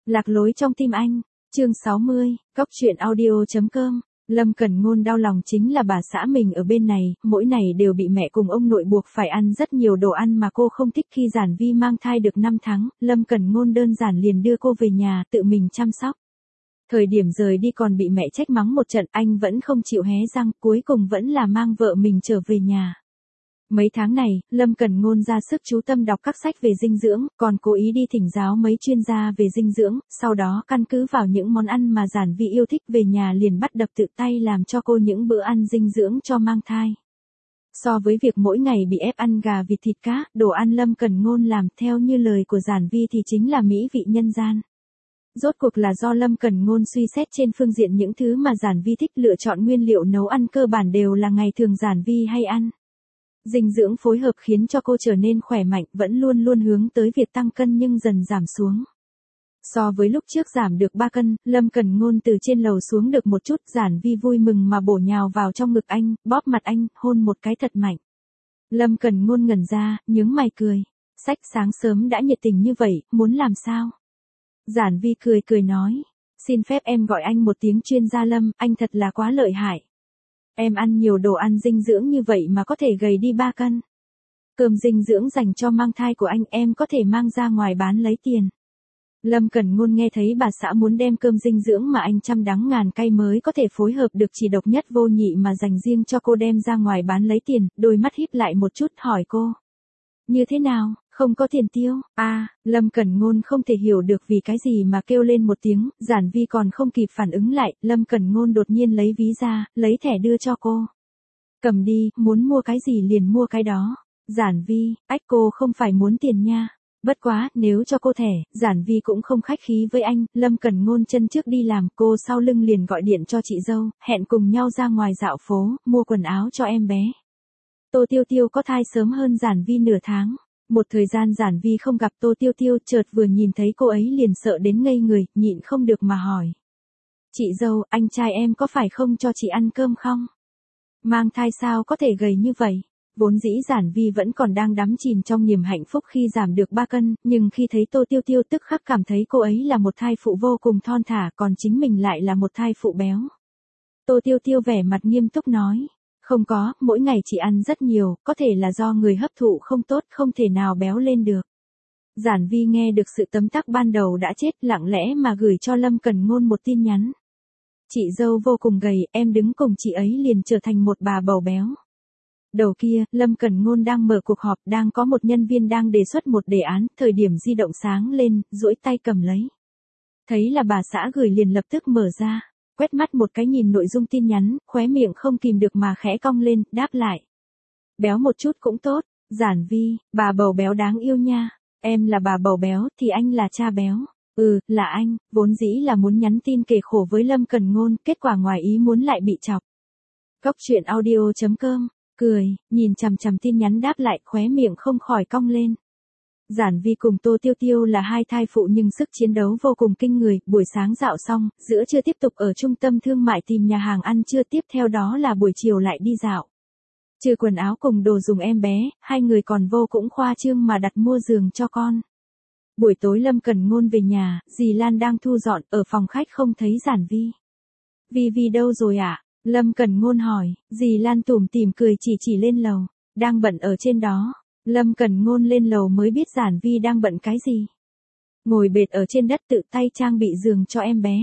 Lạc lối trong tim anh. Chương 60, Cóc truyện audio.com. Lâm Cẩn Ngôn đau lòng chính là bà xã mình ở bên này, mỗi ngày đều bị mẹ cùng ông nội buộc phải ăn rất nhiều đồ ăn mà cô không thích. Khi Giản Vi mang thai được 5 tháng, Lâm Cẩn Ngôn đơn giản liền đưa cô về nhà, tự mình chăm sóc. Thời điểm rời đi còn bị mẹ trách mắng một trận, anh vẫn không chịu hé răng, cuối cùng vẫn là mang vợ mình trở về nhà. Mấy tháng này, Lâm Cẩn Ngôn ra sức chú tâm đọc các sách về dinh dưỡng, còn cố ý đi thỉnh giáo mấy chuyên gia về dinh dưỡng, sau đó căn cứ vào những món ăn mà Giản Vi yêu thích về nhà liền bắt đầu tự tay làm cho cô những bữa ăn dinh dưỡng cho mang thai. So với việc mỗi ngày bị ép ăn gà vịt thịt cá, đồ ăn Lâm Cẩn Ngôn làm theo như lời của Giản Vi thì chính là mỹ vị nhân gian. Rốt cuộc là do Lâm Cẩn Ngôn suy xét trên phương diện những thứ mà Giản Vi thích, lựa chọn nguyên liệu nấu ăn cơ bản đều là ngày thường Giản Vi hay ăn. Dinh dưỡng phối hợp khiến cho cô trở nên khỏe mạnh, vẫn luôn luôn hướng tới việc tăng cân nhưng dần giảm xuống. So với lúc trước giảm được 3 cân, Lâm Cẩn Ngôn từ trên lầu xuống được một chút. Giản Vi vui mừng mà bổ nhào vào trong ngực anh, bóp mặt anh, hôn một cái thật mạnh. Lâm Cẩn Ngôn ngẩn ra, nhướng mày cười. Sách sáng sớm đã nhiệt tình như vậy, muốn làm sao? Giản Vi cười cười nói. Xin phép em gọi anh một tiếng chuyên gia Lâm, anh thật là quá lợi hại. Em ăn nhiều đồ ăn dinh dưỡng như vậy mà có thể gầy đi 3 cân. Cơm dinh dưỡng dành cho mang thai của anh em có thể mang ra ngoài bán lấy tiền. Lâm Cẩn Ngôn nghe thấy bà xã muốn đem cơm dinh dưỡng mà anh trăm đắng ngàn cay mới có thể phối hợp được chỉ độc nhất vô nhị mà dành riêng cho cô đem ra ngoài bán lấy tiền, đôi mắt híp lại một chút hỏi cô. Như thế nào, không có tiền tiêu? Lâm Cẩn Ngôn không thể hiểu được vì cái gì mà kêu lên một tiếng. Giản Vi còn không kịp phản ứng lại, Lâm Cẩn Ngôn đột nhiên lấy ví ra, lấy thẻ đưa cho cô. Cầm đi, muốn mua cái gì liền mua cái đó. Giản Vi, cô không phải muốn tiền nha. Bất quá, nếu cho cô thẻ, Giản Vi cũng không khách khí với anh. Lâm Cẩn Ngôn chân trước đi làm, cô sau lưng liền gọi điện cho chị dâu, hẹn cùng nhau ra ngoài dạo phố, mua quần áo cho em bé. Tô Tiêu Tiêu có thai sớm hơn Giản Vi nửa tháng. Một thời gian Giản Vi không gặp Tô Tiêu Tiêu, chợt vừa nhìn thấy cô ấy liền sợ đến ngây người, nhịn không được mà hỏi. Chị dâu, anh trai em có phải không cho chị ăn cơm không? Mang thai sao có thể gầy như vậy? Vốn dĩ Giản Vi vẫn còn đang đắm chìm trong niềm hạnh phúc khi giảm được 3 cân, nhưng khi thấy Tô Tiêu Tiêu tức khắc cảm thấy cô ấy là một thai phụ vô cùng thon thả, còn chính mình lại là một thai phụ béo. Tô Tiêu Tiêu vẻ mặt nghiêm túc nói. Không có, mỗi ngày chị ăn rất nhiều, có thể là do người hấp thụ không tốt, không thể nào béo lên được. Giản Vi nghe được sự tấm tắc ban đầu đã chết, lặng lẽ mà gửi cho Lâm Cẩn Ngôn một tin nhắn. Chị dâu vô cùng gầy, em đứng cùng chị ấy liền trở thành một bà bầu béo. Đầu kia, Lâm Cẩn Ngôn đang mở cuộc họp, đang có một nhân viên đang đề xuất một đề án, thời điểm di động sáng lên, duỗi tay cầm lấy. Thấy là bà xã gửi liền lập tức mở ra. Quét mắt một cái nhìn nội dung tin nhắn, khóe miệng không kìm được mà khẽ cong lên, đáp lại. Béo một chút cũng tốt. Giản Vi, bà bầu béo đáng yêu nha. Em là bà bầu béo thì anh là cha béo. Là anh, vốn dĩ là muốn nhắn tin kể khổ với Lâm Cẩn Ngôn, kết quả ngoài ý muốn lại bị chọc. Cóc truyện audio.com, cười, nhìn chằm chằm tin nhắn đáp lại, khóe miệng không khỏi cong lên. Giản Vi cùng Tô Tiêu Tiêu là hai thai phụ nhưng sức chiến đấu vô cùng kinh người, buổi sáng dạo xong, giữa trưa tiếp tục ở trung tâm thương mại tìm nhà hàng ăn trưa, tiếp theo đó là buổi chiều lại đi dạo. Trừ quần áo cùng đồ dùng em bé, hai người còn vô cũng khoa trương mà đặt mua giường cho con. Buổi tối Lâm Cẩn Ngôn về nhà, dì Lan đang thu dọn, ở phòng khách không thấy Giản Vi. Vi đâu rồi ạ? Lâm Cẩn Ngôn hỏi, dì Lan tủm tỉm cười chỉ lên lầu, đang bận ở trên đó. Lâm Cẩn Ngôn lên lầu mới biết Giản Vi đang bận cái gì. Ngồi bệt ở trên đất tự tay trang bị giường cho em bé.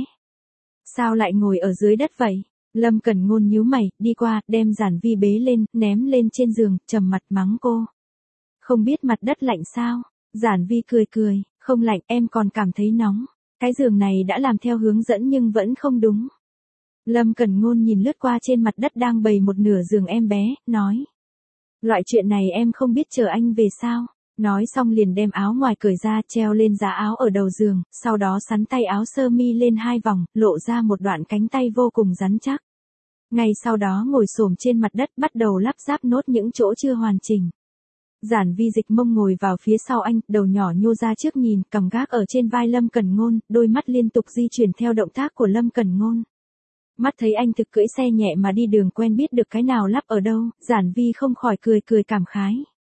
Sao lại ngồi ở dưới đất vậy? Lâm Cẩn Ngôn nhíu mày, đi qua, đem Giản Vi bế lên, ném lên trên giường, trầm mặt mắng cô. Không biết mặt đất lạnh sao? Giản Vi cười, không lạnh, em còn cảm thấy nóng. Cái giường này đã làm theo hướng dẫn nhưng vẫn không đúng. Lâm Cẩn Ngôn nhìn lướt qua trên mặt đất đang bày một nửa giường em bé, nói. Loại chuyện này em không biết, chờ anh về sao? Nói xong liền đem áo ngoài cởi ra, treo lên giá áo ở đầu giường, sau đó xắn tay áo sơ mi lên 2 vòng, lộ ra một đoạn cánh tay vô cùng rắn chắc. Ngay sau đó ngồi xổm trên mặt đất bắt đầu lắp ráp nốt những chỗ chưa hoàn chỉnh. Giản Vi dịch mông ngồi vào phía sau anh, đầu nhỏ nhô ra trước nhìn, cầm gác ở trên vai Lâm Cẩn Ngôn, đôi mắt liên tục di chuyển theo động tác của Lâm Cẩn Ngôn. Mắt thấy anh thực cưỡi xe nhẹ mà đi đường quen biết được cái nào lắp ở đâu, Giản Vi không khỏi cười cảm khái.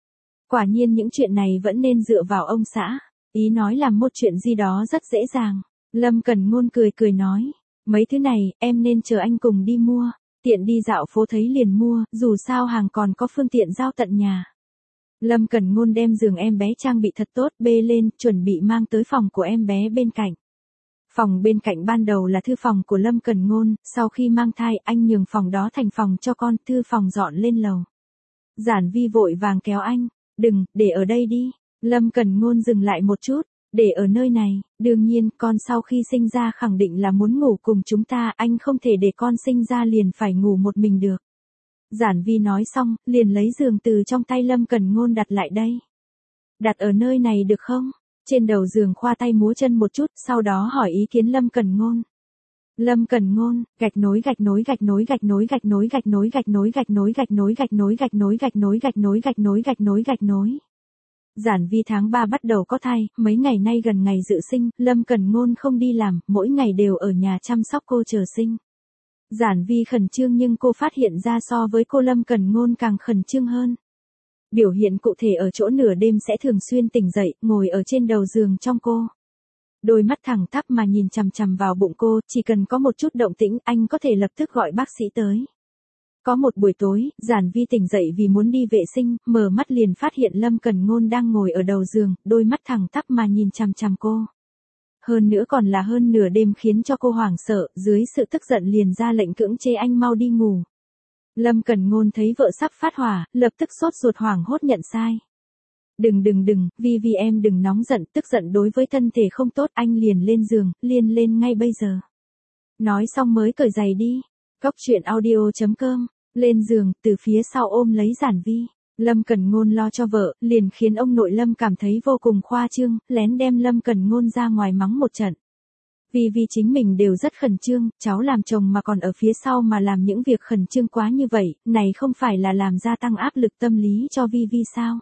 Quả nhiên những chuyện này vẫn nên dựa vào ông xã, ý nói làm một chuyện gì đó rất dễ dàng. Lâm Cẩn Ngôn cười cười nói, mấy thứ này, em nên chờ anh cùng đi mua, tiện đi dạo phố thấy liền mua, dù sao hàng còn có phương tiện giao tận nhà. Lâm Cẩn Ngôn đem giường em bé trang bị thật tốt bê lên, chuẩn bị mang tới phòng của em bé bên cạnh. Phòng bên cạnh ban đầu là thư phòng của Lâm Cẩn Ngôn, sau khi mang thai anh nhường phòng đó thành phòng cho con, thư phòng dọn lên lầu. Giản Vi vội vàng kéo anh, đừng, để ở đây đi. Lâm Cẩn Ngôn dừng lại một chút, để ở nơi này, đương nhiên con sau khi sinh ra khẳng định là muốn ngủ cùng chúng ta, anh không thể để con sinh ra liền phải ngủ một mình được. Giản Vi nói xong, liền lấy giường từ trong tay Lâm Cẩn Ngôn đặt lại đây. Đặt ở nơi này được không? Trên đầu giường khoa tay múa chân một chút, sau đó hỏi ý kiến Lâm Cẩn Ngôn. Lâm Cẩn Ngôn, gạch nối gạch nối gạch nối gạch nối gạch nối gạch nối gạch nối gạch nối gạch nối gạch nối gạch nối gạch nối gạch nối gạch nối gạch nối gạch nối. Giản Vi tháng 3 bắt đầu có thai, mấy ngày nay gần ngày dự sinh, Lâm Cẩn Ngôn không đi làm, mỗi ngày đều ở nhà chăm sóc cô chờ sinh. Giản Vi khẩn trương nhưng cô phát hiện ra so với cô Lâm Cẩn Ngôn càng khẩn trương hơn. Biểu hiện cụ thể ở chỗ nửa đêm sẽ thường xuyên tỉnh dậy, ngồi ở trên đầu giường trong cô. Đôi mắt thẳng tắp mà nhìn chằm chằm vào bụng cô, chỉ cần có một chút động tĩnh, anh có thể lập tức gọi bác sĩ tới. Có một buổi tối, Giản Vi tỉnh dậy vì muốn đi vệ sinh, mở mắt liền phát hiện Lâm Cẩn Ngôn đang ngồi ở đầu giường, đôi mắt thẳng tắp mà nhìn chằm chằm cô. Hơn nữa còn là hơn nửa đêm khiến cho cô hoảng sợ, dưới sự tức giận liền ra lệnh cưỡng chế anh mau đi ngủ. Lâm Cẩn Ngôn thấy vợ sắp phát hỏa, lập tức sốt ruột hoảng hốt nhận sai. Đừng, Vi em đừng nóng giận, tức giận đối với thân thể không tốt, anh liền lên giường, lên ngay bây giờ. Nói xong mới cởi giày đi. Góc truyện audio.com, lên giường, từ phía sau ôm lấy Giản Vi. Lâm Cẩn Ngôn lo cho vợ, liền khiến ông nội Lâm cảm thấy vô cùng khoa trương, lén đem Lâm Cẩn Ngôn ra ngoài mắng một trận. Vì chính mình đều rất khẩn trương, cháu làm chồng mà còn ở phía sau mà làm những việc khẩn trương quá như vậy, này không phải là làm gia tăng áp lực tâm lý cho Vi sao?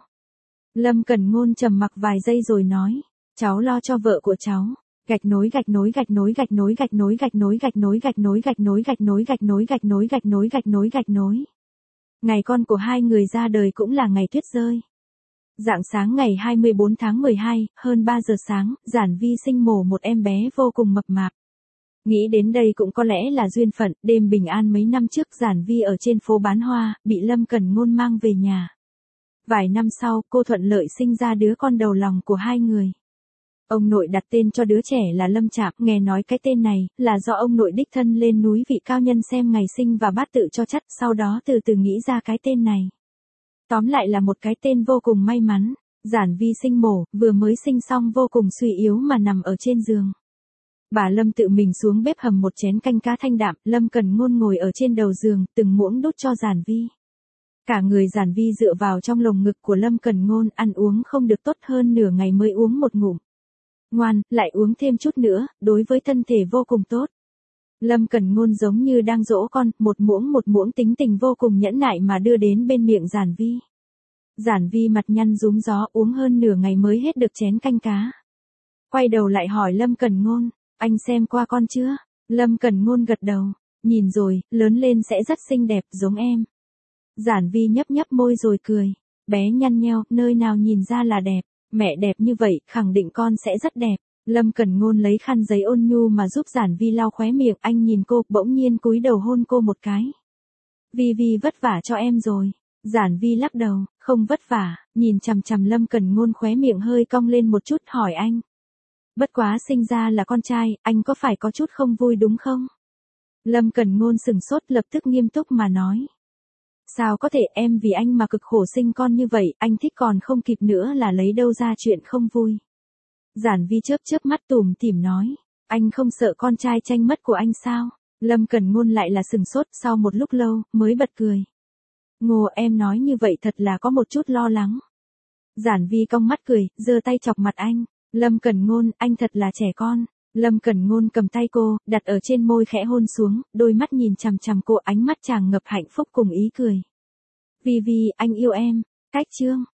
Lâm Cẩn Ngôn trầm mặc vài giây rồi nói, cháu lo cho vợ của cháu. Gạch nối gạch nối gạch nối gạch nối gạch nối gạch nối gạch nối gạch nối gạch nối gạch nối gạch nối gạch nối gạch nối gạch nối gạch nối. Ngày con của hai người ra đời cũng là ngày tuyết rơi. Rạng sáng ngày 24 tháng 12, hơn 3 giờ sáng, Giản Vi sinh mổ một em bé vô cùng mập mạp. Nghĩ đến đây cũng có lẽ là duyên phận, đêm bình an mấy năm trước Giản Vi ở trên phố bán hoa, bị Lâm Cẩn Ngôn mang về nhà. Vài năm sau, cô thuận lợi sinh ra đứa con đầu lòng của hai người. Ông nội đặt tên cho đứa trẻ là Lâm Trạm, nghe nói cái tên này, là do ông nội đích thân lên núi vị cao nhân xem ngày sinh và bát tự cho chắc, sau đó từ từ nghĩ ra cái tên này. Tóm lại là một cái tên vô cùng may mắn. Giản Vi sinh mổ, vừa mới sinh xong vô cùng suy yếu mà nằm ở trên giường. Bà Lâm tự mình xuống bếp hầm một chén canh cá thanh đạm, Lâm Cẩn Ngôn ngồi ở trên đầu giường, từng muỗng đút cho Giản Vi. Cả người Giản Vi dựa vào trong lồng ngực của Lâm Cẩn Ngôn, ăn uống không được tốt, hơn nửa ngày mới uống một ngụm. Ngoan, lại uống thêm chút nữa, đối với thân thể vô cùng tốt. Lâm Cẩn Ngôn giống như đang dỗ con, một muỗng tính tình vô cùng nhẫn nại mà đưa đến bên miệng Giản Vi. Giản Vi mặt nhăn rúm gió, uống hơn nửa ngày mới hết được chén canh cá. Quay đầu lại hỏi Lâm Cẩn Ngôn, anh xem qua con chưa? Lâm Cẩn Ngôn gật đầu, nhìn rồi, lớn lên sẽ rất xinh đẹp giống em. Giản Vi nhấp môi rồi cười, bé nhăn nheo, nơi nào nhìn ra là đẹp, mẹ đẹp như vậy, khẳng định con sẽ rất đẹp. Lâm Cẩn Ngôn lấy khăn giấy ôn nhu mà giúp Giản Vi lau khóe miệng, anh nhìn cô, bỗng nhiên cúi đầu hôn cô một cái. Vi vất vả cho em rồi. Giản Vi lắc đầu, không vất vả, nhìn chằm chằm Lâm Cẩn Ngôn khóe miệng hơi cong lên một chút hỏi anh. Bất quá sinh ra là con trai, anh có phải có chút không vui đúng không? Lâm Cẩn Ngôn sừng sốt lập tức nghiêm túc mà nói. Sao có thể, em vì anh mà cực khổ sinh con như vậy, anh thích còn không kịp nữa là lấy đâu ra chuyện không vui. Giản Vi chớp mắt tủm tỉm nói, anh không sợ con trai tranh mất của anh sao? Lâm Cẩn Ngôn lại là sừng sốt, sau một lúc lâu, mới bật cười. Ngô, em nói như vậy thật là có một chút lo lắng. Giản Vi cong mắt cười, giơ tay chọc mặt anh. Lâm Cẩn Ngôn, anh thật là trẻ con. Lâm Cẩn Ngôn cầm tay cô, đặt ở trên môi khẽ hôn xuống, đôi mắt nhìn chằm chằm cô, ánh mắt tràn ngập hạnh phúc cùng ý cười. Vi, anh yêu em. Cách chương.